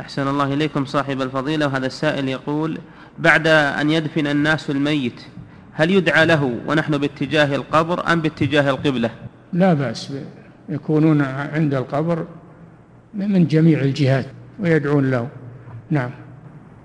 أحسن الله إليكم صاحب الفضيلة. وهذا السائل يقول: بعد أن يدفن الناس الميت هل يدعى له ونحن باتجاه القبر أم باتجاه القبلة؟ لا بأس، يكونون عند القبر من جميع الجهات ويدعون له. نعم.